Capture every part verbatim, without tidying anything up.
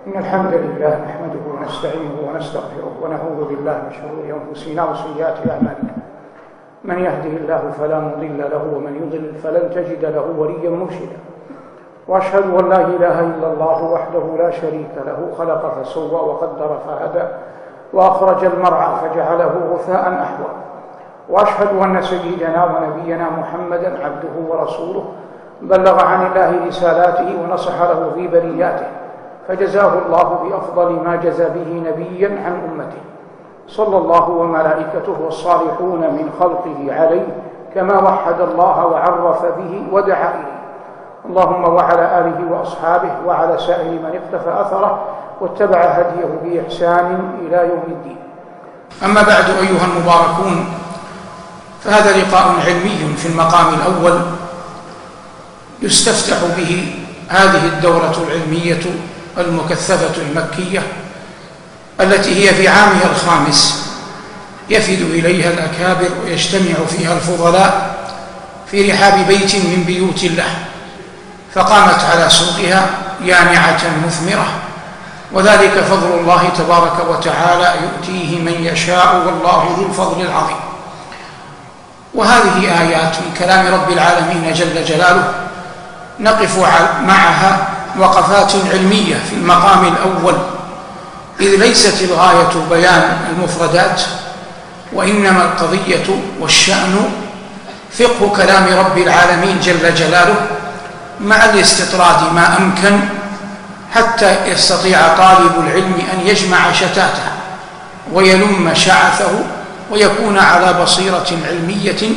إن الحمد لله نحمده ونستعينه ونستغفره ونعوذ بالله من شرور أنفسنا وسيئات أعمالنا. من يهده الله فلا مضل له ومن يضلل فلن تجد له وليا مرشدا. وأشهد أن لا إله إلا الله وحده لا شريك له، خلق فسوى وقدر فهدى وأخرج المرعى فجعله غثاء أحوى. وأشهد أن سيدنا ونبينا محمدا عبده ورسوله، بلغ عن الله رسالاته ونصح له في برياته، فجزاه الله بأفضل ما جزى به نبيا عن أمته، صلى الله وملائكته والصالحون من خلقه عليه، كما وحد الله وعرف به ودعا إليه. اللهم وعلى آله وأصحابه وعلى سائر من اقتفى أثره واتبع هديه بإحسان إلى يوم الدين. أما بعد أيها المباركون، فهذا لقاء علمي في المقام الأول يستفتح به هذه الدورة العلمية المكثفة المكية التي هي في عامها الخامس، يفد إليها الأكابر ويجتمع فيها الفضلاء في رحاب بيت من بيوت الله، فقامت على سوقها يانعة مثمرة، وذلك فضل الله تبارك وتعالى يؤتيه من يشاء والله ذو الفضل العظيم. وهذه آيات من كلام رب العالمين جل جلاله نقف معها وقفات علمية في المقام الأول، إذ ليست الغاية بيان المفردات، وإنما القضية والشأن فقه كلام رب العالمين جل جلاله مع الاستطراد ما أمكن، حتى يستطيع طالب العلم أن يجمع شتاته ويلم شعثه ويكون على بصيرة علمية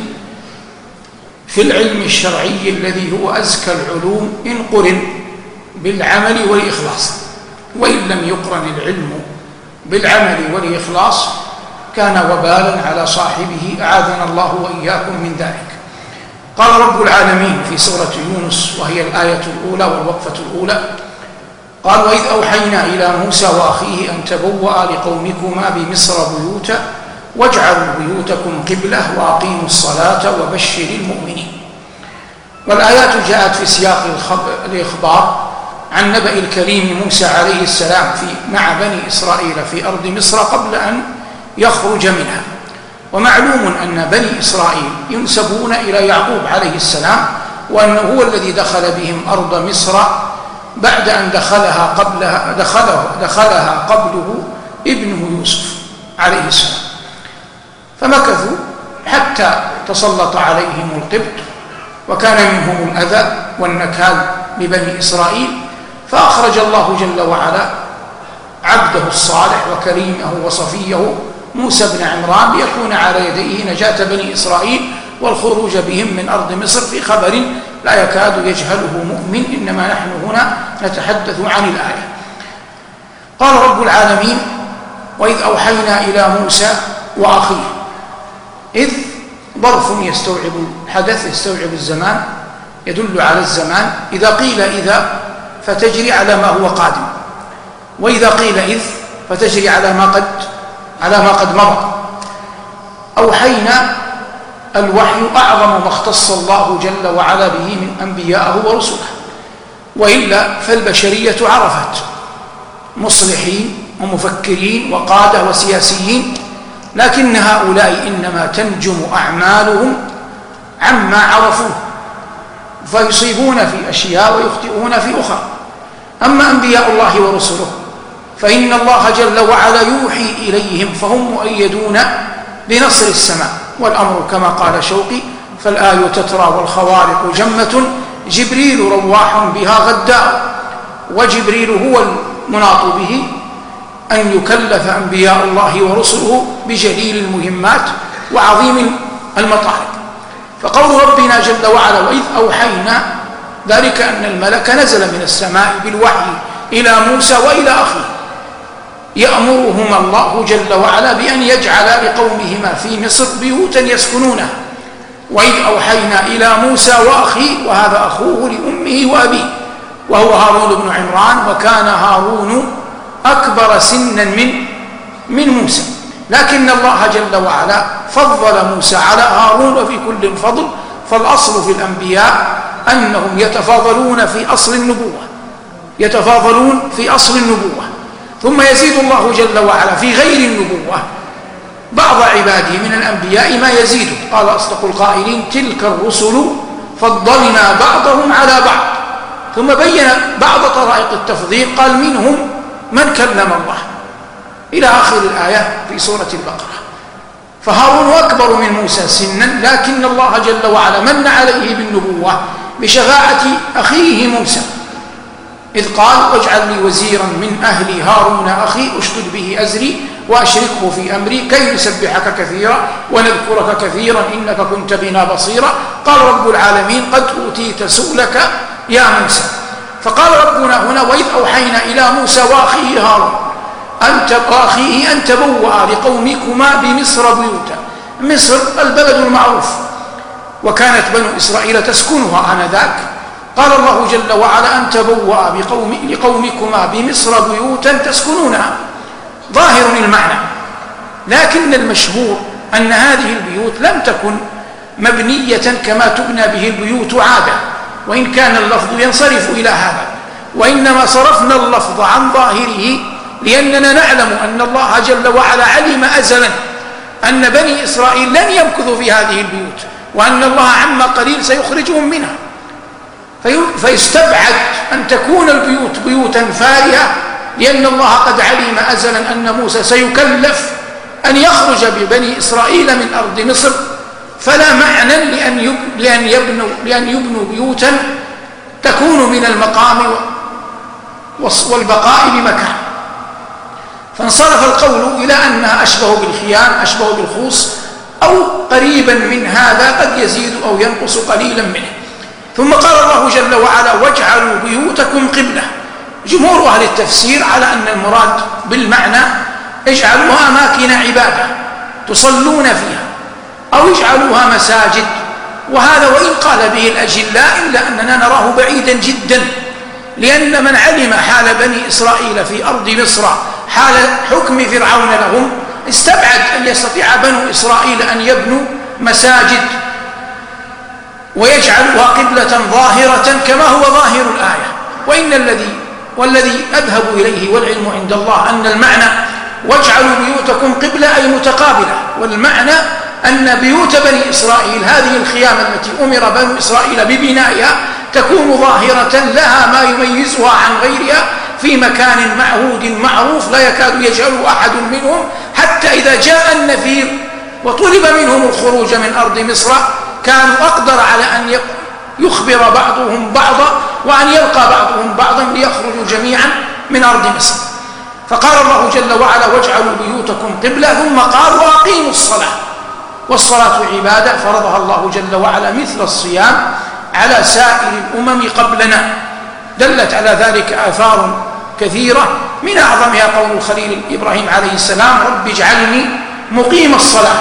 في العلم الشرعي الذي هو أزكى العلوم إن قرن بالعمل والإخلاص. وإن لم يقرن العلم بالعمل والإخلاص كان وبالا على صاحبه، أعاذنا الله وإياكم من ذلك. قال رب العالمين في سورة يونس، وهي الآية الأولى والوقفة الأولى، قال: وإذ أوحينا إلى موسى وأخيه أن تبوأ لقومكما بمصر بيوتا واجعلوا بيوتكم قبلة وأقيموا الصلاة وبشر المؤمنين. والآيات جاءت في سياق الإخبار عن نبأ الكريم موسى عليه السلام في مع بني إسرائيل في أرض مصر قبل أن يخرج منها. ومعلوم أن بني إسرائيل ينسبون إلى يعقوب عليه السلام، وأنه هو الذي دخل بهم أرض مصر بعد أن دخلها قبلها دخله دخلها قبله ابنه يوسف عليه السلام، فمكثوا حتى تسلط عليهم القبط، وكان منهم الأذى والنكال لبني إسرائيل، فأخرج الله جل وعلا عبده الصالح وكريمه وصفيه موسى بن عمران ليكون على يديه نجاة بني إسرائيل والخروج بهم من أرض مصر في خبر لا يكاد يجهله مؤمن، إنما نحن هنا نتحدث عن الآية. قال رب العالمين: وإذ أوحينا إلى موسى وأخيه. إذ ظرف يستوعب الحدث، يستوعب الزمان، يدل على الزمان. إذا قيل إذا فتجري على ما هو قادم، وإذا قيل إذ فتجري على ما قد على ما قد مضى. أوحينا، الوحي أعظم ما اختص الله جل وعلا به من أنبيائه ورسله، وإلا فالبشرية عرفت مصلحين ومفكرين وقادة وسياسيين، لكن هؤلاء إنما تنجم أعمالهم عما عرفوه، فيصيبون في أشياء ويخطئون في أخرى. أما أنبياء الله ورسله فإن الله جل وعلا يوحي إليهم، فهم مؤيدون بنصر السماء. والأمر كما قال شوقي: فالآي تترى والخوارق جمة، جبريل رواح بها غداء. وجبريل هو المناط به أن يكلف أنبياء الله ورسله بجليل المهمات وعظيم المطالب. فقول ربنا جل وعلا: وإذ أوحينا، ذلك أن الملك نزل من السماء بالوحي إلى موسى وإلى أخيه، يأمرهما الله جل وعلا بأن يجعل لقومهما في مصر بيوتا يسكنونها. وإذ أوحينا إلى موسى وأخيه، وهذا أخوه لأمه وأبيه، وهو هارون بن عمران، وكان هارون أكبر سنا من من موسى، لكن الله جل وعلا فضل موسى على هارون، وفي كل فضل، فالأصل في الأنبياء أنهم يتفاضلون في أصل النبوة، يتفاضلون في أصل النبوة، ثم يزيد الله جل وعلا في غير النبوة بعض عباده من الأنبياء ما يزيده. قال أصدق القائلين: تلك الرسل فضلنا بعضهم على بعض. ثم بين بعض طرائق التفضيل، قال: منهم من كلم الله، إلى آخر الآية في سورة البقرة. فهارون أكبر من موسى سنا، لكن الله جل وعلا من عليه بالنبوة بشفاعة أخيه موسى، إذ قال: واجعل لي وزيرا من أهلي هارون أخي أشدد به أزري وأشركه في أمري كي نسبحك كثيرا ونذكرك كثيرا إنك كنت بنا بصيرا. قال رب العالمين: قد أوتيت سؤلك يا موسى. فقال ربنا هنا: وإذ أوحينا إلى موسى وأخيه هارون أن وأخيه أن تبوأ لقومكما بمصر بيوتا. مصر البلد المعروف، وكانت بنو إسرائيل تسكنها آنذاك. قال الله جل وعلا: أن تبوأ بقوم لقومكما بمصر بيوتا تسكنونها، ظاهر المعنى. لكن المشهور أن هذه البيوت لم تكن مبنية كما تبنى به البيوت عادة، وإن كان اللفظ ينصرف إلى هذا، وإنما صرفنا اللفظ عن ظاهره لأننا نعلم أن الله جل وعلا علم أزلا أن بني إسرائيل لن يمكثوا في هذه البيوت، وأن الله عما قليل سيخرجهم منها، فيستبعد أن تكون البيوت بيوتا فارهة، لأن الله قد علم أزلا أن موسى سيكلف أن يخرج ببني إسرائيل من أرض مصر، فلا معنى لأن لأن يبنوا لأن يبنوا بيوتا تكون من المقام والبقاء بمكان. فانصرف القول إلى أنها أشبه بالخيام، أشبه بالخوص، أو قريبا من هذا، قد يزيد أو ينقص قليلا منه. ثم قال الله جل وعلا: واجعلوا بيوتكم قبلة. جمهور أهل التفسير على أن المراد بالمعنى اجعلوها أماكن عبادة تصلون فيها، أو اجعلوها مساجد. وهذا وإن قال به الأجلاء إلا أننا نراه بعيدا جدا، لأن من علم حال بني إسرائيل في أرض مصر حال حكم فرعون لهم استبعد أن يستطيع بنو إسرائيل أن يبنوا مساجد ويجعلوها قبلة ظاهرة كما هو ظاهر الآية. وإن الذي والذي أذهب إليه والعلم عند الله أن المعنى واجعلوا بيوتكم قبلة أي متقابلة، والمعنى أن بيوت بني إسرائيل هذه الخيام التي أمر بنو إسرائيل ببنائها تكون ظاهرة لها ما يميزها عن غيرها في مكان معهود معروف لا يكاد يجهله أحد منهم، حتى إذا جاء النفير وطلب منهم الخروج من أرض مصر كانوا أقدر على أن يخبر بعضهم بعضا وأن يلقى بعضهم بعضا ليخرجوا جميعا من أرض مصر. فقال الله جل وعلا: واجعلوا بيوتكم قبلة، ثم قال: وأقيموا الصلاة. والصلاة عبادة فرضها الله جل وعلا مثل الصيام على سائر الأمم قبلنا. دلت على ذلك آثار كثيرة، من أعظمها قول الخليل إبراهيم عليه السلام: رب اجعلني مقيم الصلاة.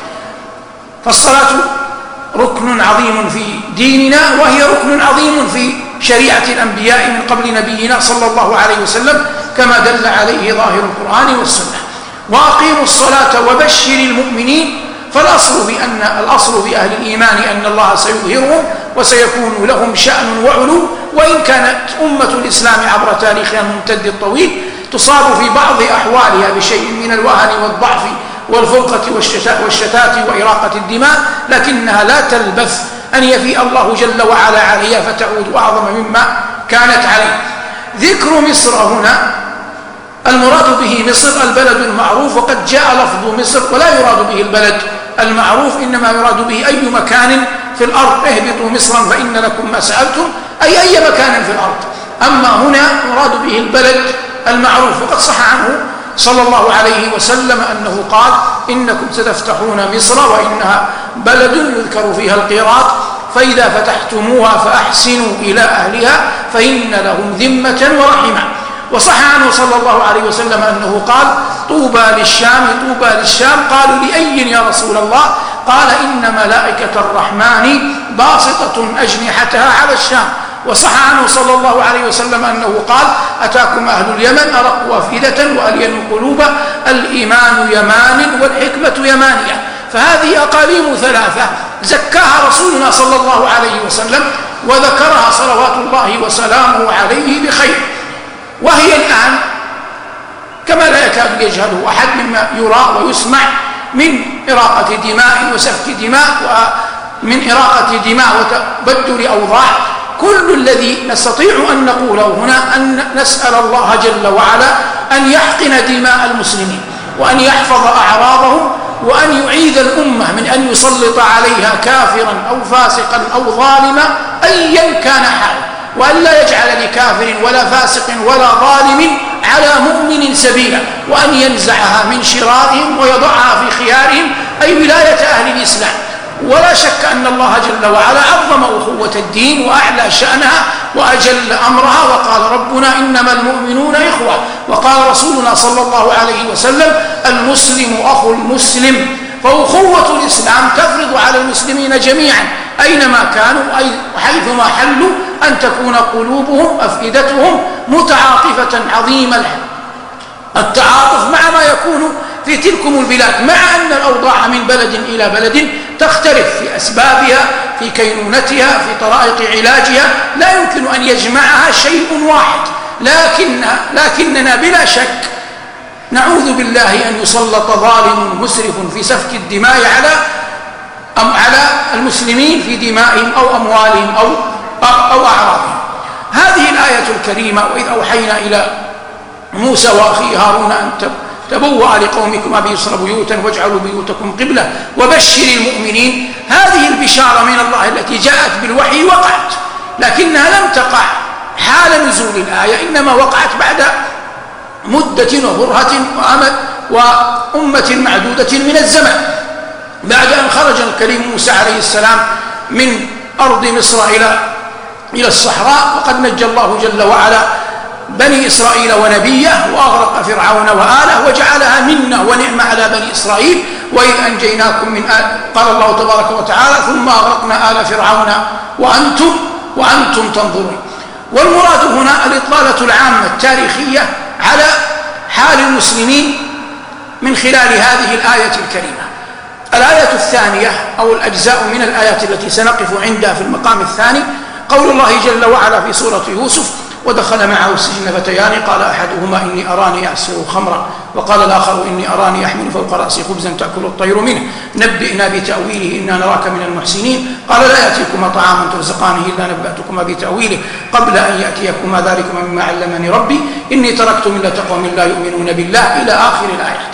فالصلاة ركن عظيم في ديننا، وهي ركن عظيم في شريعة الأنبياء من قبل نبينا صلى الله عليه وسلم، كما دل عليه ظاهر القرآن والسنة. وأقيموا الصلاة وبشر المؤمنين. فالأصل بأن الأصل في أهل الإيمان أن الله سيظهرهم وسيكون لهم شأن وعلو، وإن كانت أمة الإسلام عبر تاريخها الممتد الطويل تصاب في بعض أحوالها بشيء من الوهن والضعف والفرقة والشتات وإراقة الدماء، لكنها لا تلبث أن يفيء الله جل وعلا عليها فتعود أعظم مما كانت عليه. ذكر مصر هنا المراد به مصر البلد المعروف، وقد جاء لفظ مصر ولا يراد به البلد المعروف، إنما يراد به أي مكان في الأرض. اهبطوا مصرا فإن لكم ما سألتم، أي أي مكان في الأرض. أما هنا يراد به البلد المعروف. وقد صح عنه صلى الله عليه وسلم أنه قال: إنكم ستفتحون مصر وإنها بلد يذكر فيها القيراط، فإذا فتحتموها فأحسنوا إلى أهلها فإن لهم ذمة ورحمة. وصح عنه صلى الله عليه وسلم أنه قال: طوبى للشام طوبى للشام. قالوا: لأي يا رسول الله؟ قال: إن ملائكة الرحمن باسطة أجنحتها على الشام. وصح عنه صلى الله عليه وسلم أنه قال: أتاكم أهل اليمن أرق أفئدة وألين قلوبا، الإيمان يمان والحكمة يمانية. فهذه أقاليم ثلاثة زكاها رسولنا صلى الله عليه وسلم وذكرها صلوات الله وسلامه عليه بخير. وهي الآن كما لا يكاد يجهله أحد مما يرى ويسمع من إراقة دماء وسفك دماء ومن إراقة دماء وتبدل أوضاع. كل الذي نستطيع أن نقوله هنا أن نسأل الله جل وعلا أن يحقن دماء المسلمين وأن يحفظ أعراضهم وأن يعيذ الأمة من أن يسلط عليها كافرا أو فاسقا أو ظالما أيا كان حاله، وأن لا يجعل لكافر ولا فاسق ولا ظالم على مؤمن سبيلا، وأن ينزعها من شرارهم ويضعها في خيارهم أي ولاية أهل الإسلام. ولا شك أن الله جل وعلا عظم أخوة الدين وأعلى شأنها وأجل أمرها، وقال ربنا إنما المؤمنون إخوة، وقال رسولنا صلى الله عليه وسلم المسلم أخو المسلم. فأخوة الإسلام تفرض على المسلمين جميعا أينما كانوا وحيثما حلوا أن تكون قلوبهم أفئدتهم متعاطفة عظيم التعاطف مع ما يكون في تلكم البلاد، مع أن الأوضاع من بلد إلى بلد تختلف في أسبابها، في كينونتها، في طرائق علاجها، لا يمكن أن يجمعها شيء واحد، لكن لكننا بلا شك نعوذ بالله أن يسلط ظالم مسرف في سفك الدماء على أم على المسلمين في دمائهم أو أموالهم أو أو أعراضهم. هذه الآية الكريمة: وإذ أوحينا إلى موسى وأخيه هارون أن تبوأ لقومكما بمصر بيوتا واجعلوا بيوتكم قبلة وبشر المؤمنين. هذه البشارة من الله التي جاءت بالوحي وقعت، لكنها لم تقع حال نزول الآية، إنما وقعت بعد مدة وبرهة وأمد وأمة معدودة من الزمن، بعد أن خرج الكريم موسى عليه السلام من أرض مصر إلى إلى الصحراء، وقد نجى الله جل وعلا بني إسرائيل ونبيه وأغرق فرعون وآله وجعلها منة ونعمة على بني إسرائيل. وإذ أنجيناكم من آل قال الله تبارك وتعالى: ثم أغرقنا آل فرعون وأنتم وأنتم تنظرون. والمراد هنا الإطلالة العامة التاريخية على حال المسلمين من خلال هذه الآية الكريمة. الآية الثانية أو الأجزاء من الآيات التي سنقف عندها في المقام الثاني قول الله جل وعلا في سورة يوسف: ودخل معه السجن فتيان قال أحدهما إني أراني أعصر خمرا وقال الآخر إني أراني أحمل فوق رأسي خبزا تأكل الطير منه نبئنا بتأويله إنا نراك من المحسنين قال لا يأتيكما طعام ترزقانه إلا نبأتكما بتأويله قبل أن يأتيكما ذلكما مما علمني ربي إني تركت ملة قوم لا يؤمنون بالله إلى آخر الآيات.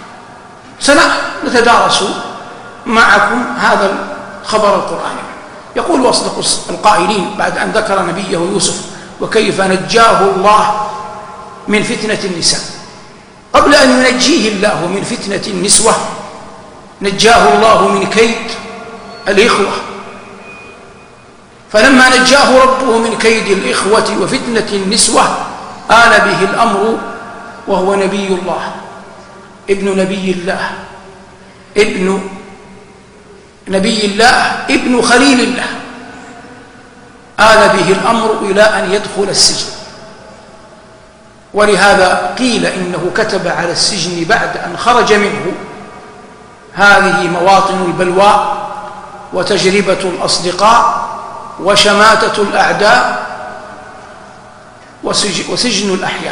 سنتدارس معكم هذا الخبر القرآني. يقول وأصدق القائلين بعد أن ذكر نبيه يوسف وكيف نجاه الله من فتنة النساء، قبل أن ينجيه الله من فتنة النسوة نجاه الله من كيد الإخوة، فلما نجاه ربه من كيد الإخوة وفتنة النسوة آل به الأمر وهو نبي الله ابن نبي الله ابن نبي الله ابن خليل الله، آل به الأمر إلى أن يدخل السجن. ولهذا قيل إنه كتب على السجن بعد أن خرج منه: هذه مواطن البلوى وتجربة الأصدقاء وشماتة الأعداء وسجن الأحياء.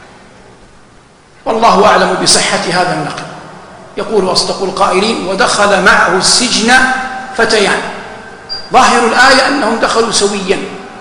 والله أعلم بصحة هذا النقل. يقول أصدق القائلين: ودخل معه السجن فتيان. ظاهر الآية أنهم دخلوا سويا،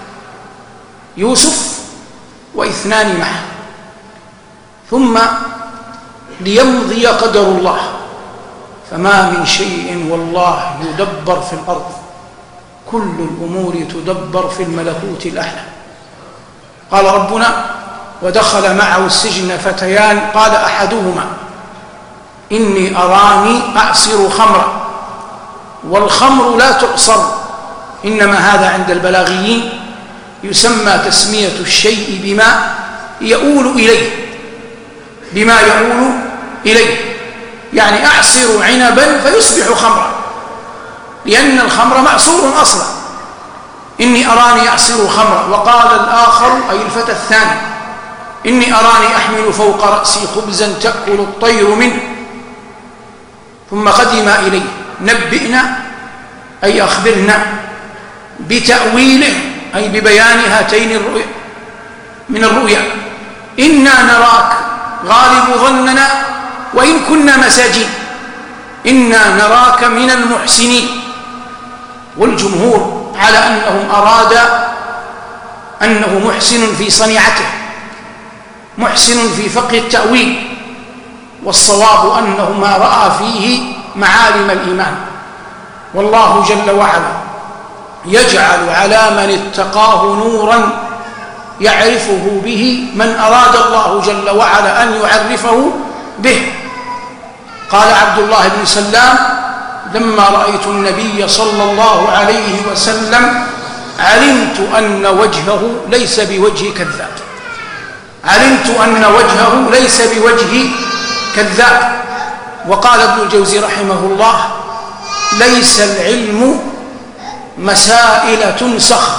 يوسف واثنان معه، ثم ليمضي قدر الله، فما من شيء والله يدبر في الأرض، كل الأمور تدبر في الملكوت الأعلى. قال ربنا: ودخل معه السجن فتيان قال أحدهما إني أراني أعصر خمرا. والخمر لا تعصر، إنما هذا عند البلاغيين يسمى تسمية الشيء بما يؤول إليه، بما يؤول إليه، يعني أعصر عنبا فيصبح خمرا، لأن الخمر معصور أصلا. إني أراني أعصر خمرا. وقال الآخر أي الفتى الثاني: إني أراني أحمل فوق رأسي خبزا تأكل الطير منه. ثم قدم إليه: نبئنا أي أخبرنا بتأويله، أي ببيان هاتين الرؤيا من الرؤيا إنا نراك غالب ظننا وإن كنا مساجين، إنا نراك من المحسنين. والجمهور على أنهم أراد أنه محسن في صنيعته، محسن في فقه التأويل، والصواب أنه ما رأى فيه معالم الإيمان. والله جل وعلا يجعل على من اتقاه نورا يعرفه به من أراد الله جل وعلا أن يعرفه به. قال عبد الله بن سلام لما رأيت النبي صلى الله عليه وسلم علمت أن وجهه ليس بوجه كذاب، علمت أن وجهه ليس بوجه كذاب. وقال ابن الجوزي رحمه الله ليس العلم مسائل تنسخ،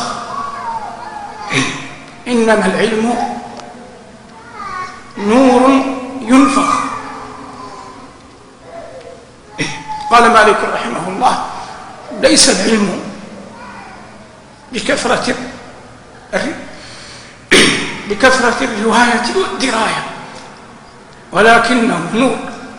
إنما العلم نور ينفخ. قال مالك رحمه الله ليس العلم بكثرة بكثرة الرواية والدراية، ولكنه نور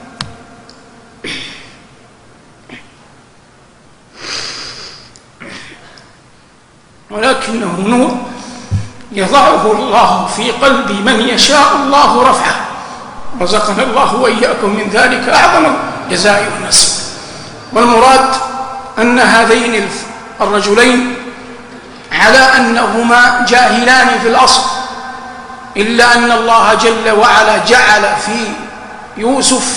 ولكنه نور يضعه الله في قلب من يشاء الله رفعه. رزقنا الله وإياكم من ذلك أعظم جزاء ونصر. والمراد أن هذين الرجلين على أنهما جاهلان في الأصل، إلا أن الله جل وعلا جعل في يوسف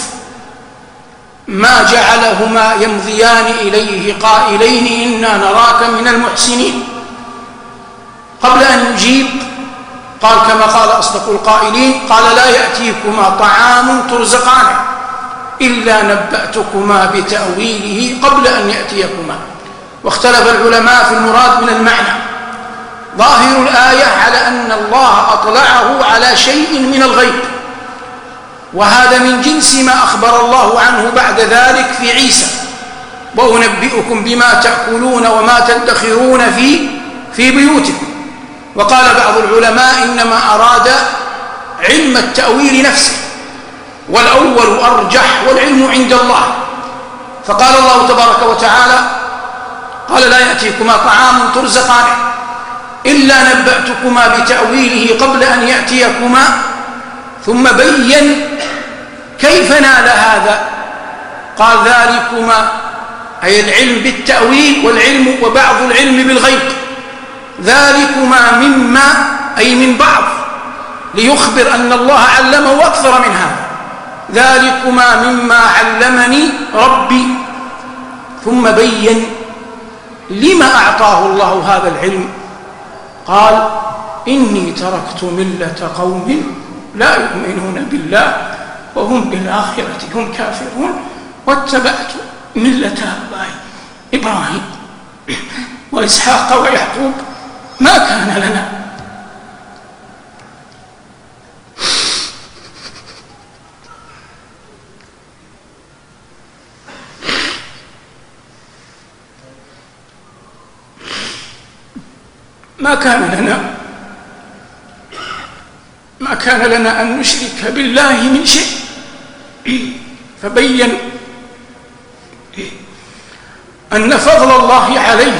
ما جعلهما يمضيان إليه قائلين إنا نراك من المحسنين. قبل أن يجيب قال كما قال أصدق القائلين، قال لا يأتيكما طعام ترزقانه إلا نبأتكما بتأويله قبل أن يأتيكما. واختلف العلماء في المراد من المعنى. ظاهر الآية على أن الله أطلعه على شيء من الغيب، وهذا من جنس ما أخبر الله عنه بعد ذلك في عيسى: وأنبئكم بما تأكلون وما تدخرون في في بيوتكم. وقال بعض العلماء إنما أراد علم التأويل نفسه، والأول أرجح والعلم عند الله. فقال الله تبارك وتعالى قال لا يأتيكما طعام ترزقانه إلا نبأتكما بتأويله قبل أن يأتيكما، ثم بين كيف نال هذا. قال ذلكما أي العلم بالتأويل والعلم وبعض العلم بالغيب، ذلكما مما أي من بعض، ليخبر أن الله علمه أكثر من هذا. ذلكما مما علمني ربي. ثم بين لما أعطاه الله هذا العلم. قال إني تركت ملة قوم لا يؤمنون بالله وهم بالآخرة هم كافرون واتبعت ملة آبائي إبراهيم وإسحاق ويعقوب ما كان لنا ما كان لنا ما كان لنا أن نشرك بالله من شيء. فبين أن فضل الله عليه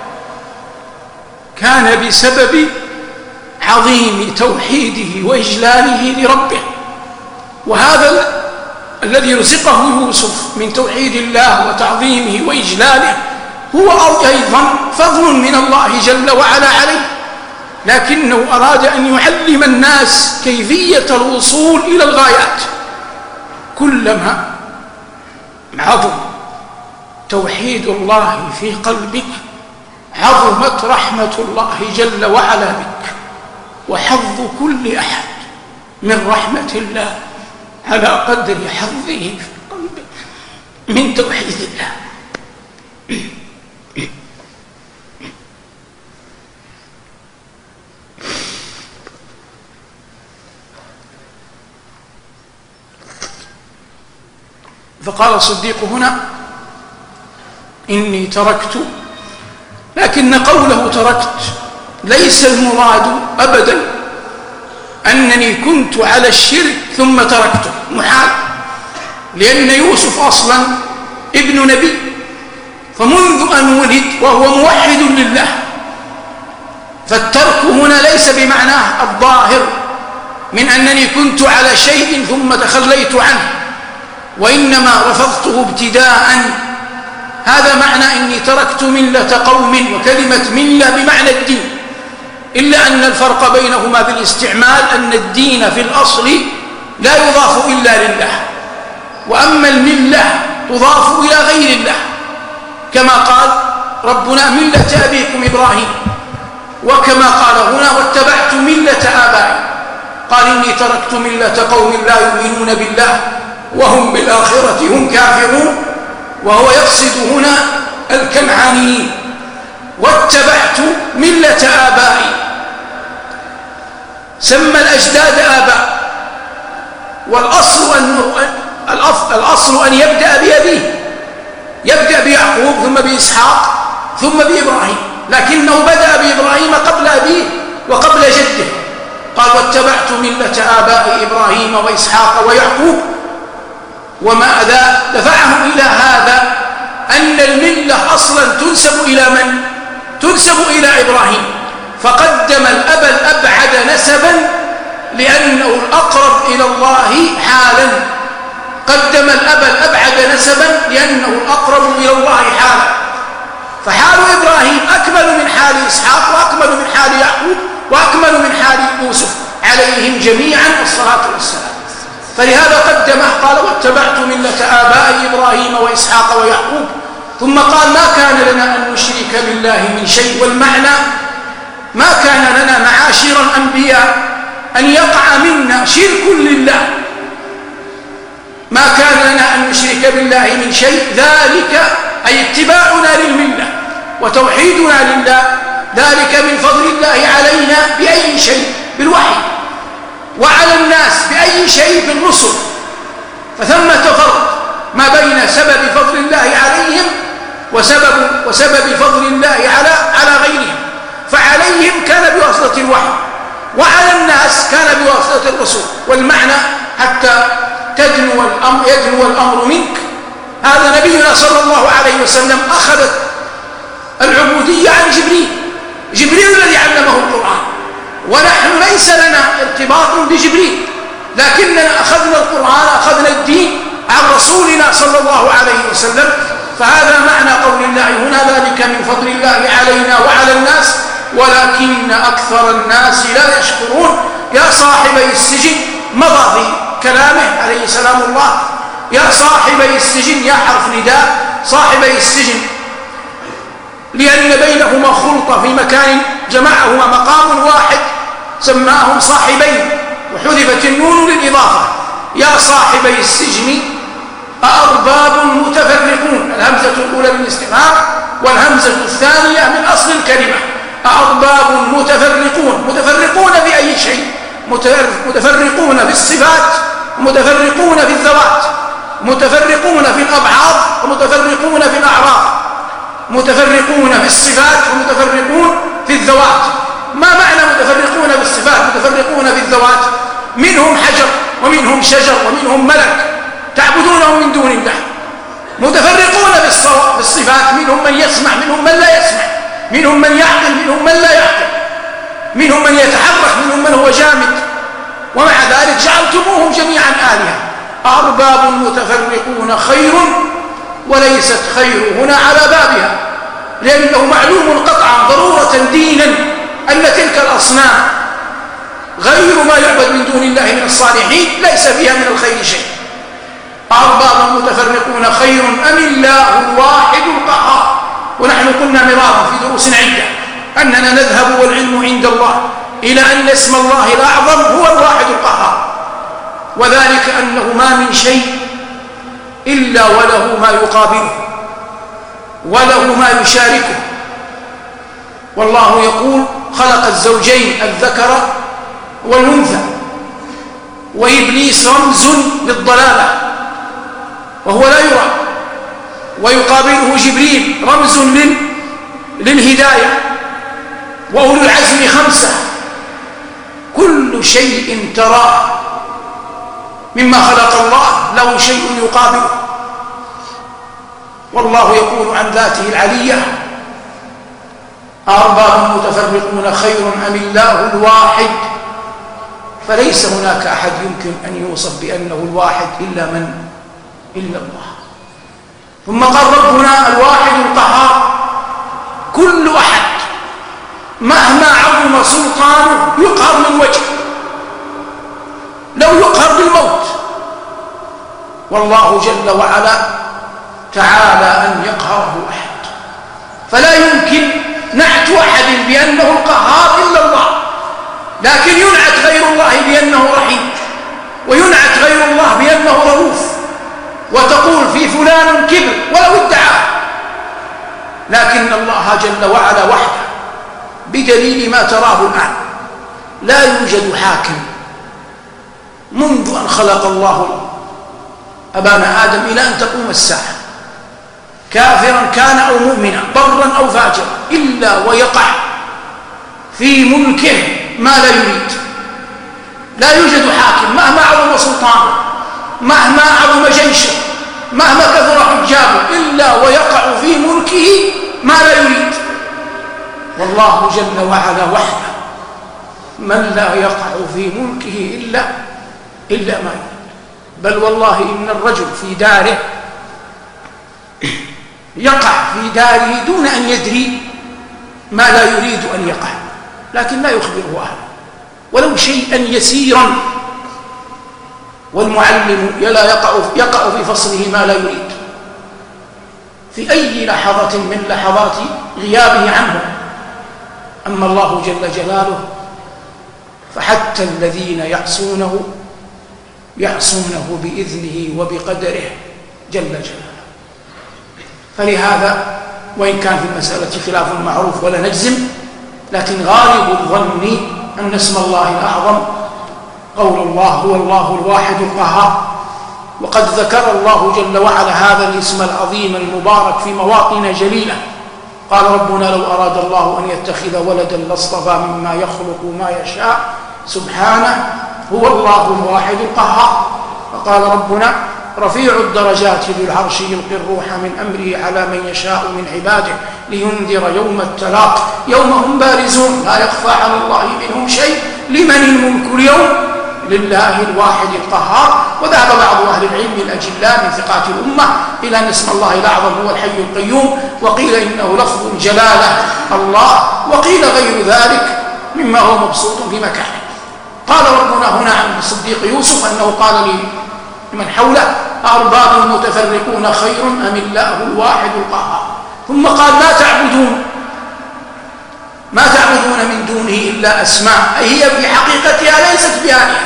كان بسبب عظيم توحيده وإجلاله لربه، وهذا الذي رزقه يوسف من توحيد الله وتعظيمه وإجلاله هو أيضا فضل من الله جل وعلا عليه، لكنه أراد أن يعلم الناس كيفية الوصول إلى الغايات. كلما عظم توحيد الله في قلبك عظمت رحمة الله جل وعلا بك، وحظ كل أحد من رحمة الله على قدر حظه في قلبه من توحيد الله. فقال الصديق هنا إني تركت، لكن قوله تركت ليس المراد أبدا أنني كنت على الشرك ثم تركته، محال، لأن يوسف أصلا ابن نبي، فمنذ أن ولد وهو موحد لله، فالترك هنا ليس بمعناه الظاهر من أنني كنت على شيء ثم تخليت عنه، وإنما رفضته ابتداء. هذا معنى إني تركت ملة قوم، وكلمة ملة بمعنى الدين، إلا أن الفرق بينهما بالاستعمال أن الدين في الأصل لا يضاف إلا لله، وأما الملة تضاف إلى غير الله، كما قال ربنا ملة أبيكم إبراهيم، وكما قال هنا واتبعت ملة آبائي، قال إني تركت ملة قوم لا يؤمنون بالله وهم بالآخرة هم كافرون، وهو يقصد هنا الكنعانيين. واتبعت ملة آبائي، سمى الأجداد آباء، والأصل أن الأصل أن يبدأ بأبيه، يبدأ بيعقوب ثم بإسحاق ثم بإبراهيم، لكنه بدأ بإبراهيم قبل أبيه وقبل جده، قال واتبعت ملة آباء إبراهيم وإسحاق ويعقوب. وما دفعه إلى هذا أن الملة أصلا تنسب إلى من؟ تنسب إلى إبراهيم، فقدم الأب الأبعد نسبا لأنه الأقرب إلى الله حالا، قدم الأب الأبعد نسبا لأنه الأقرب إلى الله حالا، فحال إبراهيم أكمل من حال إسحاق، وأكمل من حال يعقوب، وأكمل من حال يوسف عليهم جميعا الصلاة والسلام، فلهذا قدمه قال واتبعت ملة آباء إبراهيم وإسحاق ويعقوب، ثم قال ما كان لنا أن نشرك بالله من شيء. والمعنى ما كان لنا معاشر الأنبياء أن يقع منا شرك لله، ما كان لنا أن نشرك بالله من شيء، ذلك أي اتباعنا للملة وتوحيدنا لله، ذلك من فضل الله علينا بأي شيء؟ بالوحي، وعلى الناس بأي شيء؟ بالرسل. فثمة فرق ما بين سبب فضل الله عليهم وسبب وسبب فضل الله على على غيرهم، فعليهم كان بواسطة الوحي، وعلى الناس كان بواسطة الرسل. والمعنى حتى تدنو الأمر يدنو الأمر منك، هذا نبينا صلى الله عليه وسلم أخذت العبودية عن جبريل، جبريل الذي علمه القرآن، ونحن ليس لنا ارتباط بجبريل، لكننا أخذنا القرآن، أخذنا الدين عن رسولنا صلى الله عليه وسلم. فهذا معنى قول الله هنا ذلك من فضل الله علينا وعلى الناس ولكن أكثر الناس لا يشكرون. يا صاحبي السجن، مضى في كلامه عليه سلام الله، يا صاحبي السجن، يا حرف نداء صاحبي السجن، لأن بينهما خلطة في مكان جمعهما مقام واحد سماهم صاحبين، وحذفت النون للإضافة. يا صاحبي السجن أأرباب متفرقون، الهمزة الأولى للاستفهام والهمزة الثانية من أصل الكلمة، أأرباب متفرقون، متفرقون بأي شيء؟ متفرقون في الصفات، متفرقون في الذوات، متفرقون في الأبعاد، ومتفرقون في الأعراض، متفرقون في الصفات ومتفرقون في الذوات. ما معنى متفرقون في الصفات متفرقون في الذوات؟ منهم حجر ومنهم شجر ومنهم ملك تعبدونهم من دون الله. متفرقون في الصفات، منهم من يسمع منهم من لا يسمع، منهم من يعقل منهم من لا يعقل، منهم من يتحرك منهم من هو جامد، ومع ذلك جعلتموهم جميعا آلهة. أرباب متفرقون خير، وليست خير هنا على بابها، لأنه معلوم قطعا ضرورة دينا أن تلك الأصنام غير ما يعبد من دون الله من الصالحين ليس فيها من الخير شيء. أرباب متفرقون خير أم الله الواحد القهار. ونحن قلنا مرارا في دروس عدة أننا نذهب والعلم عند الله إلى أن اسم الله الأعظم هو الواحد القهار، وذلك أنه ما من شيء إلا وله ما يقابله وله ما يشاركه. والله يقول خلق الزوجين الذكر والأنثى، وإبليس رمز للضلالة وهو لا يرى، ويقابله جبريل رمز لل... للهداية، وأولو العزم خمسة، كل كل شيء تراه مما خلق الله له شيء يقابله. والله يقول عن ذاته العلية: أأرباب متفرقون خير أم الله الواحد؟ فليس هناك أحد يمكن أن يوصف بأنه الواحد إلا من إلا الله. ثم قال ربنا الواحد القهار: كل أحد مهما عظم سلطانه يقهر من وجه، لو يقهر بالموت. والله جل وعلا تعالى أن يقهره أحد، فلا يمكن نعت أحد بأنه القهار إلا الله. لكن ينعت غير الله بأنه رحيم، وينعت غير الله بأنه رؤوف، وتقول في فلان كبر ولو ادعاه. لكن الله جل وعلا وحده بدليل ما تراه الآن لا يوجد حاكم منذ أن خلق الله أبانا آدم إلى أن تقوم الساعة، كافرا كان أو مؤمنا، برا أو فاجرا، إلا ويقع في ملكه ما لا يريد. لا يوجد حاكم مهما عظم سلطانه، مهما عظم جيشه، مهما كثر حجابه، إلا ويقع في ملكه ما لا يريد. والله جل وعلا وحده من لا يقع في ملكه إلا إلا ما يريد. بل والله إن الرجل في داره يقع في داره دون أن يدري ما لا يريد أن يقع، لكن لا يخبره أهله ولو شيئا يسيرا. والمعلم لا يقع يقع في فصله ما لا يريد في أي لحظة من لحظات غيابه عنه. أما الله جل جلاله فحتى الذين يعصونه يعصونه بإذنه وبقدره جل جلاله. فلهذا وإن كان في المسألة خلاف معروف ولا نجزم، لكن غالب الظن أن اسم الله الأعظم قول الله هو الله الواحد القهار. وقد ذكر الله جل وعلا هذا الاسم العظيم المبارك في مواطن جليلة. قال ربنا لو أراد الله أن يتخذ ولدا لاصطفى مما يخلق ما يشاء سبحانه هو الله الواحد القهار. وقال ربنا رفيع الدرجات ذو العرش يلقي الروح من أمره على من يشاء من عباده لينذر يوم التلاق يوم هم بارزون لا يخفى على الله منهم شيء لمن الملك اليوم لله الواحد القهار. وذهب بعض أهل العلم الأجلاء من ثقات الأمة إلى أن اسم الله الأعظم هو الحي القيوم، وقيل إنه لفظ جلالة الله، وقيل غير ذلك مما هو مبسوط في مكانه. قال ربنا هنا عن الصديق يوسف أنه قال لمن حوله أرباب متفرقون خير أم الله الواحد القهار. ثم قال ما تعبدون ما تعبدون من دونه إلا أسماء، أي هي في حقيقتها ليست بآلهة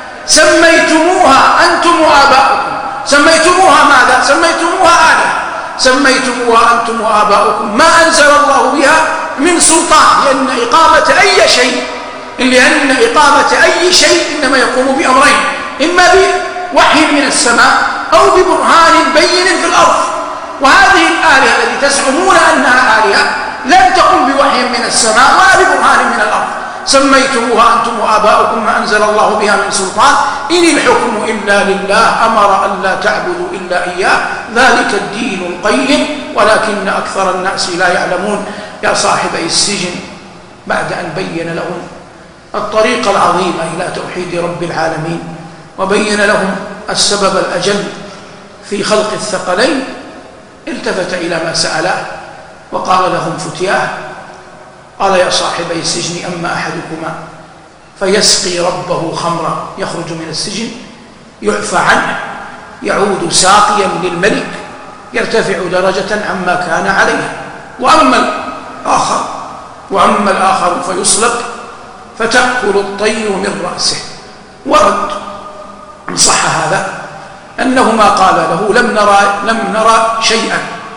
سميتموها أنتم وآباؤكم. سميتموها ماذا؟ سميتموها آلهة، سميتموها أنتم وآباؤكم ما أنزل الله بها من سلطان. لأن إقامة أي شيء لأن إقامة أي شيء إنما يقوم بأمرين: إما بوحي من السماء أو ببرهان بين في الأرض. وهذه الآلهة التي تزعمون أنها آلهة لم تقم بوحي من السماء ولا ببرهان من الأرض. سميتموها أنتم وآباؤكم ما أنزل الله بها من سلطان إن الحكم إلا لله أمر أن لا تعبدوا إلا إياه ذلك الدين القيم ولكن أكثر الناس لا يعلمون. يا صاحبي السجن بعد أن بين لهم الطريق العظيم إلى توحيد رب العالمين وبين لهم السبب الأجل في خلق الثقلين التفت إلى ما سألاه وقال لهم فتياه، قال يا صاحبي السجن أما أحدكما فيسقي ربه خمرا يخرج من السجن يعفى عنه يعود ساقيا للملك يرتفع درجة عما كان عليه، وأما الآخر وأما الآخر فيصلب فتأكل الطير من رأسه. ورد إن صح هذا أنهما قال له لم نرى, لم نرى شيئا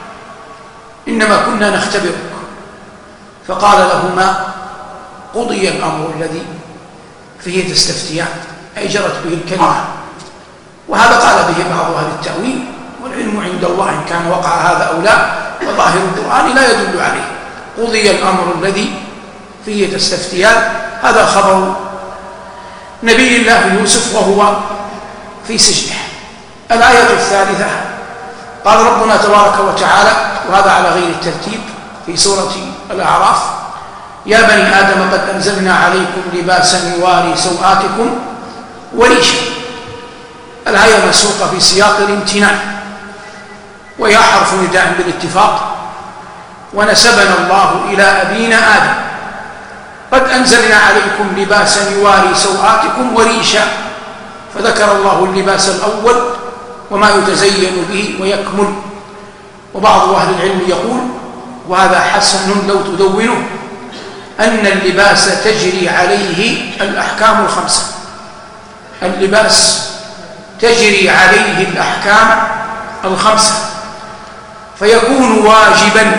إنما كنا نختبرك. فقال لهما قضي الأمر الذي فيه تستفتيان، أي جرت به الكلمة. وهذا قال به بعض أهل التأويل، والعلم عند الله إن كان وقع هذا أو لا، وظاهر القرآن لا يدل عليه. قضي الأمر الذي فيه تستفتيان هذا خبر نبي الله يوسف وهو في سجنه. الآية الثالثة قال ربنا تبارك وتعالى، وهذا على غير الترتيب، في سورة الأعراف: يا بني آدم قد أنزلنا عليكم لباسا يواري سوآتكم وريشا. الآية مسوقة في سياق الامتناع، وهي حرف نداء بالاتفاق، ونسبنا الله إلى أبينا آدم. قد أنزلنا عليكم لباسا يواري سوآتكم وريشا، فذكر الله اللباس الأول وما يتزين به ويكمل. وبعض أهل العلم يقول، وهذا حسن لو تدونه، أن اللباس تجري عليه الأحكام الخمسة. اللباس تجري عليه الأحكام الخمسة، فيكون واجبا،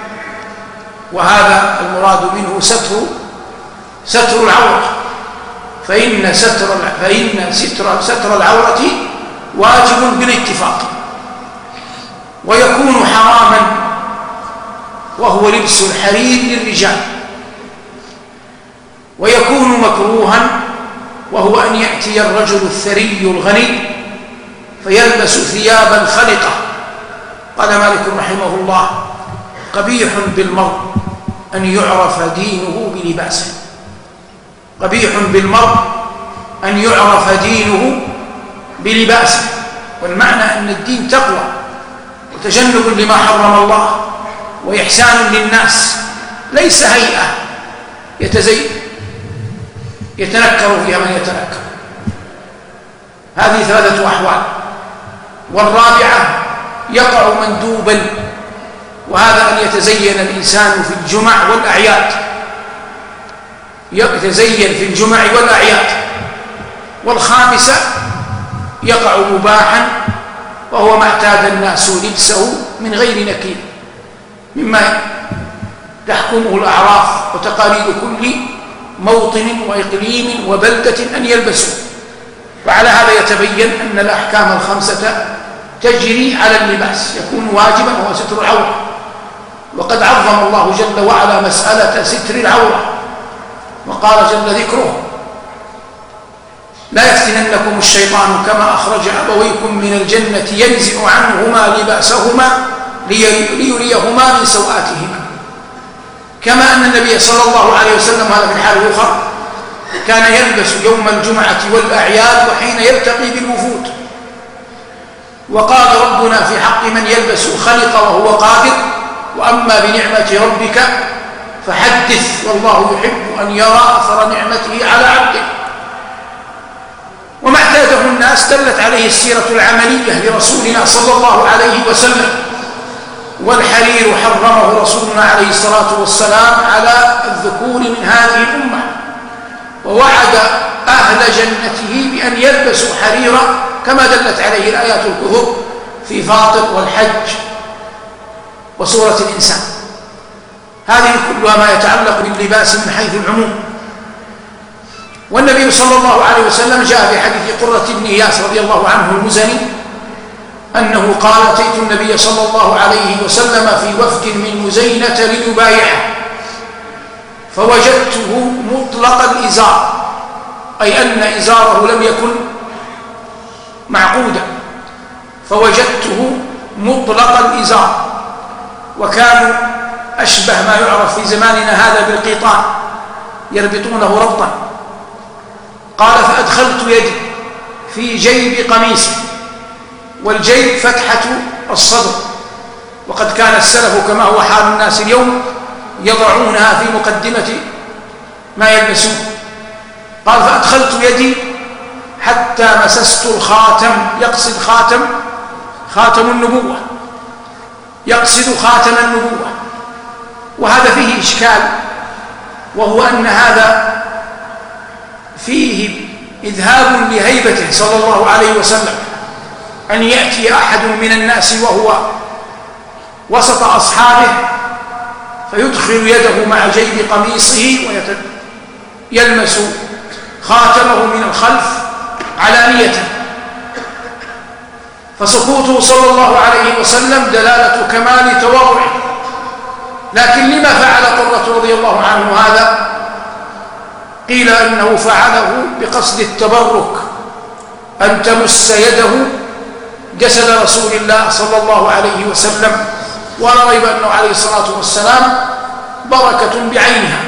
وهذا المراد منه ستر ستر العورة، فإن ستر فإن ستر ستر العورة واجب بالاتفاق. ويكون حراما، وهو لبس الحرير للرجال. ويكون مكروها، وهو أن يأتي الرجل الثري الغني فيلبس ثيابا خلقة. قال مالك رحمه الله: قبيح بالمرء أن يعرف دينه بلباسه. قبيح بالمرء أن يعرف دينه بلباسه. والمعنى أن الدين تقوى وتجنب لما حرم الله وإحسان للناس، ليس هيئة يتزين يتنكر فيها من يتنكر. هذه ثلاثة أحوال. والرابعة يقع مندوبا، وهذا أن يتزين الإنسان في الجمع والأعياد، يتزين في الجمع والأعياد. والخامسة يقع مباحا، وهو ما اعتاد الناس لبسه من غير نكير، مما تحكمه الأعراف وتقاليد كل موطن وإقليم وبلدة أن يلبسوه. وعلى هذا يتبين أن الأحكام الخمسة تجري على اللباس، يكون واجبا وهو ستر العورة. وقد عظم الله جل وعلا مسألة ستر العورة، وقال جل ذكره: لا يفتننكم الشيطان كما أخرج أبويكم من الجنة ينزع عنهما لباسهما ليريهما من سوآتهما. كما أن النبي صلى الله عليه وسلم، هذا من حال أخرى، كان يلبس يوم الجمعة والأعياد وحين يلتقي بالوفود. وقال ربنا في حق من يلبس الخلق وهو قادر: وأما بنعمة ربك فحدث، والله يحب أن يرى أثر نعمته على عبده. وما اعتاده الناس دلت عليه السيرة العملية لرسولنا صلى الله عليه وسلم. والحرير حرمه رسولنا عليه الصلاة والسلام على الذكور من هذه الأمة، ووعد أهل جنته بأن يلبسوا حريرا كما دلت عليه الآيات الكثر في فاطر والحج وسورة الإنسان. هذه كلها ما يتعلق باللباس من حيث العموم. والنبي صلى الله عليه وسلم جاء في حديث قرة بن إياس رضي الله عنه المزني أنه قال: أتيت النبي صلى الله عليه وسلم في وفد من مزينة ليبايعه، فوجدته مطلق الإزار، أي أن إزاره لم يكن معقودا، فوجدته مطلق الإزار، وكانوا أشبه ما يعرف في زماننا هذا بالقيطان، يربطونه ربطا. قال: فأدخلت يدي في جيب قميصه، والجيب فتحة الصدر، وقد كان السلف كما هو حال الناس اليوم يضعونها في مقدمة ما يلبسون. قال: فأدخلت يدي حتى مسست الخاتم، يقصد خاتم خاتم النبوة، يقصد خاتم النبوة. وهذا فيه إشكال، وهو أن هذا فيه إذهاب لهيبته صلى الله عليه وسلم، أن يأتي أحد من الناس وهو وسط أصحابه فيدخل يده مع جيب قميصه ويلمس خاتمه من الخلف علانية. فسكوته صلى الله عليه وسلم دلالة كمال تواضعه. لكن لما فعل قرة رضي الله عنه هذا؟ قيل إنه فعله بقصد التبرك، أن تمس يده جسد رسول الله صلى الله عليه وسلم، ولا ريب أنه عليه الصلاة والسلام بركة بعينها.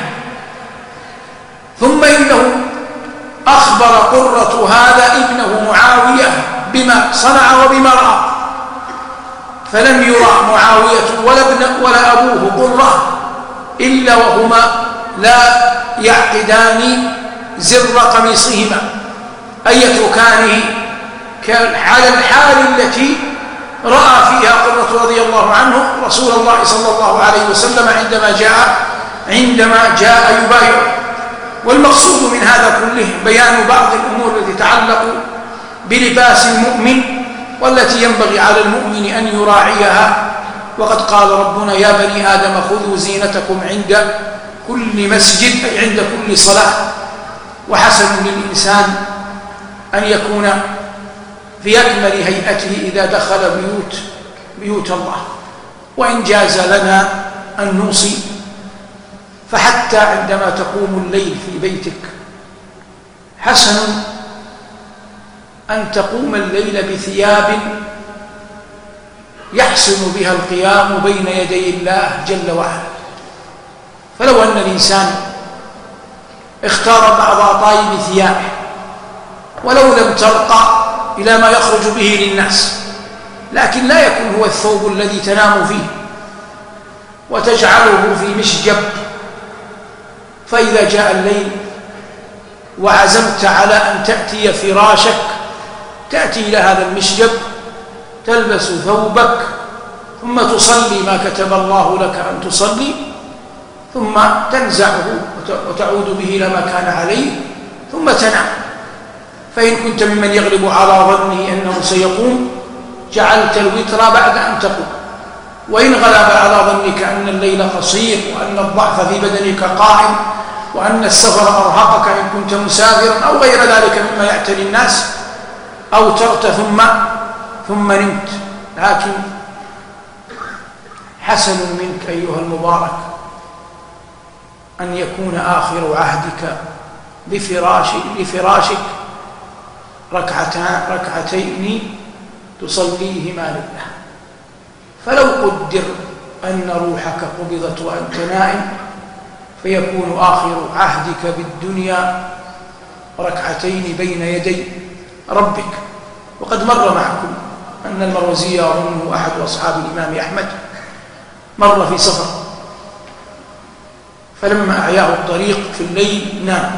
ثم إنه أخبر قرة هذا ابنه معاوية بما صنع وبما رأى، فلم يرى معاوية ولا, ابن ولا أبوه قرة إلا وهما لا يعقدان زر قميصهما، أي يتركانه على الحال التي رأى فيها قرة رضي الله عنه رسول الله صلى الله عليه وسلم عندما جاء عندما جاء يبايع. والمقصود من هذا كله بيان بعض الأمور التي تتعلق بلباس المؤمن والتي ينبغي على المؤمن أن يراعيها. وقد قال ربنا: يا بني آدم خذوا زينتكم عند كل مسجد، أي عند كل صلاة. وحسن للإنسان أن يكون في أكمل هيئته إذا دخل بيوت بيوت الله. وإن جاز لنا أن نوصي، فحتى عندما تقوم الليل في بيتك حسن أن تقوم الليل بثياب يحسن بها القيام بين يدي الله جل وعلا. فلو أن الإنسان اختار بعض أطايب ثيابه ولو لم ترقى إلى ما يخرج به للناس، لكن لا يكون هو الثوب الذي تنام فيه وتجعله في مشجب، فإذا جاء الليل وعزمت على أن تأتي فراشك تأتي إلى هذا المشجب، تلبس ثوبك، ثم تصلي ما كتب الله لك أن تصلي، ثم تنزعه وتعود به إلى ما كان عليه، ثم تنام. فإن كنت ممن يغلب على ظنه أنه سيقوم جعلت الوتر بعد أن تقوم. وإن غلب على ظنك أن الليل قصير وأن الضعف في بدنك قائم وأن السفر أرهقك إن كنت مسافرا أو غير ذلك مما يعتري الناس، أوترت ثم ثم نمت. لكن حسن منك أيها المبارك أن يكون آخر عهدك بفراشك لفراشك ركعتان ركعتين تصليهما لله. فلو قدر أن روحك قبضت وأنت نائم فيكون آخر عهدك بالدنيا ركعتين بين يدي ربك. وقد مر معكم أن المروزي أظنه أحد أصحاب الإمام أحمد مر في سفر، فلما أعياه الطريق في الليل نام،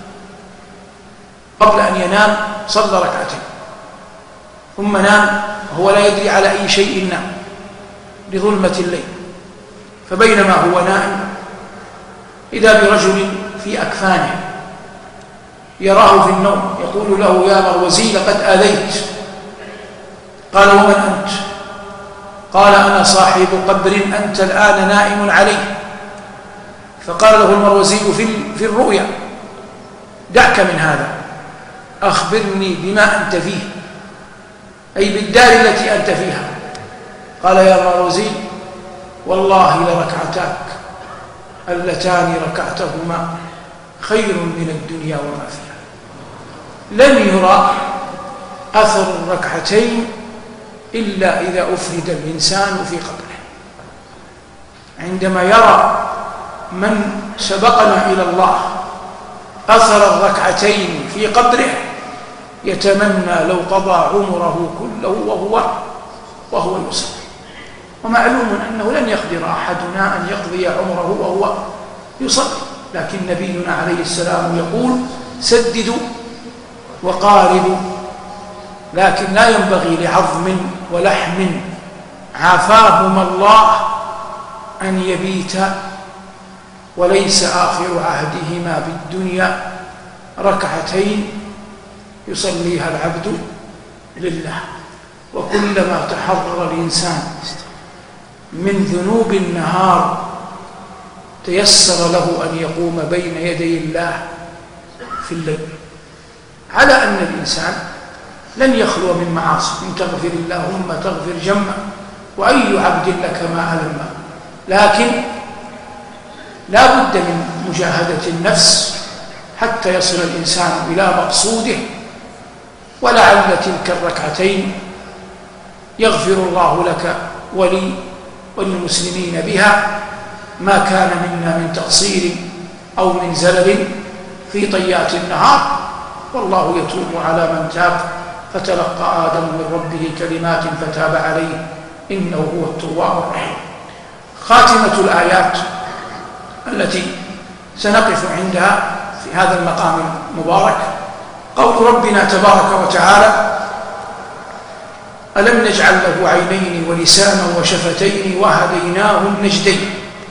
قبل أن ينام صلى ركعتين، ثم نام وهو لا يدري على أي شيء نام لظلمة الليل. فبينما هو نائم إذا برجل في أكفانه يراه في النوم يقول له: يا مروزي لقد آذيت. قال: ومن أنت؟ قال: أنا صاحب قبر أنت الآن نائم عليه. فقال له المروزي في الرؤيا: دعك من هذا، أخبرني بما أنت فيه، أي بالدار التي أنت فيها. قال: يا مروزي والله لركعتاك اللتان ركعتهما خير من الدنيا وما فيها. لم يرى أثر الركعتين إلا إذا أفرد الإنسان في قبره. عندما يرى من سبقنا إلى الله أثر الركعتين في قبره يتمنى لو قضى عمره كله وهو وهو يصلي. ومعلوم أنه لن يقدر أحدنا أن يقضي عمره وهو يصلي، لكن نبينا عليه السلام يقول: سددوا وقاربوا. لكن لا ينبغي لعظم ولحم عافاهما الله أن يبيتا وليس آخر عهدهما بالدنيا ركعتين يصليها العبد لله. وكلما تحرر الإنسان من ذنوب النهار تيسر له أن يقوم بين يدي الله في الليل، على أن الإنسان لن يخلو من معاصي، إن تغفر اللهم تغفر جمّا وأي عبد لك ما ألم. لكن لا بد من مجاهدة النفس حتى يصل الإنسان إلى مقصوده. ولعل تلك الركعتين يغفر الله لك ولي وللمسلمين بها ما كان منا من تقصير أو من زلل في طيات النهار، والله يتوب على من تاب. فتلقى آدم من ربه كلمات فتاب عليه إنه هو التواب الرحيم. خاتمة الآيات التي سنقف عندها في هذا المقام المبارك قول ربنا تبارك وتعالى: ألم نجعل له عينين ولسانا وشفتين وهديناه النجدين.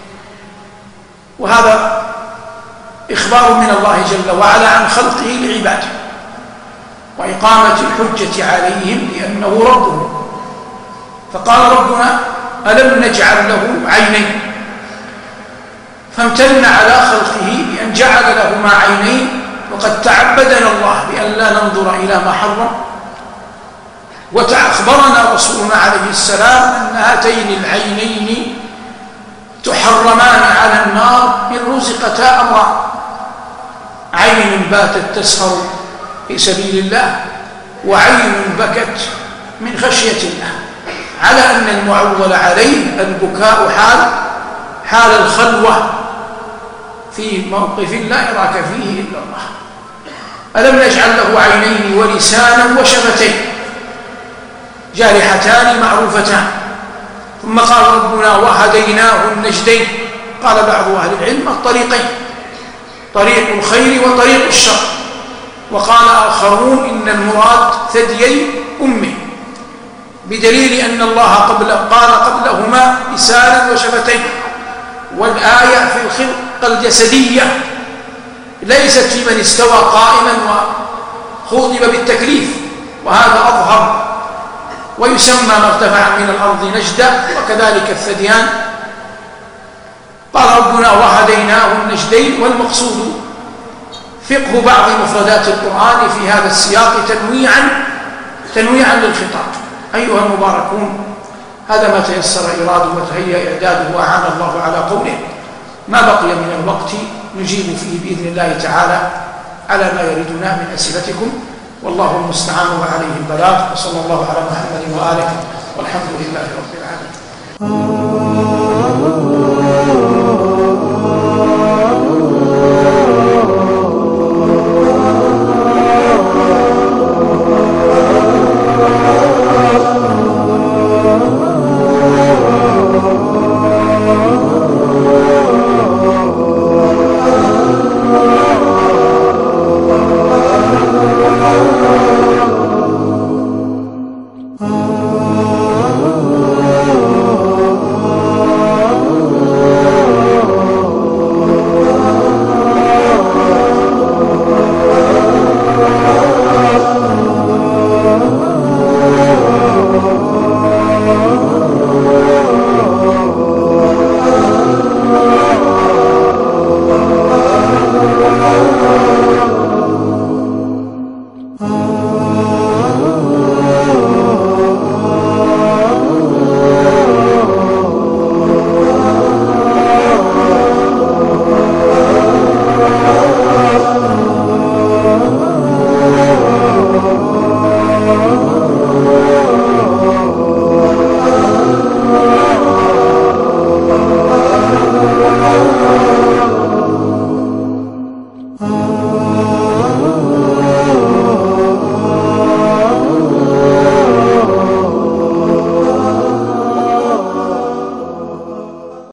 وهذا إخبار من الله جل وعلا عن خلقه لعباده وإقامة الحجة عليهم بأنه ربهم. فقال ربنا: ألم نجعل له عينين، فامتن على خلقه بأن جعل لهما عينين، وقد تعبدنا الله بأن لا ننظر إلى ما حرم. وأخبرنا رسولنا عليه السلام أن هاتين العينين تحرمان على النار إن رزقتا أمران: عين باتت تسهر في سبيل الله، وعين بكت من خشية الله، على أن المعول عليه البكاء حال حال الخلوة في موقف لا يراك فيه إلا الله. ألم نجعل له عينين ولسانا وشفتين جارحتان معروفتان. ثم قال ربنا: وهديناه النجدين. قال بعض أهل العلم: الطريقين، طريق الخير وطريق الشر. وقال آخرون: إن المراد ثديي أمه، بدليل أن الله قبل قال قبلهما لسانا وشفتين، والآية في الخلقة الجسدية ليست في من استوى قائما وخوضب بالتكليف، وهذا أظهر. ويسمى ما ارتفع من الأرض نجدا، وكذلك الثديان. قال ربنا: وهديناه النجدين. والمقصود فقه بعض مفردات القرآن في هذا السياق تنويعا تنويعا للخطاب. أيها المباركون، هذا ما تيسر إراده وتهيأ إعداده وأعان الله على قوله. ما بقي من الوقت نجيب فيه بإذن الله تعالى على ما يريدنا من أسئلتكم، والله المستعان وعليه البلاغ. وصلى الله على محمد وآله، والحمد لله رب العالمين.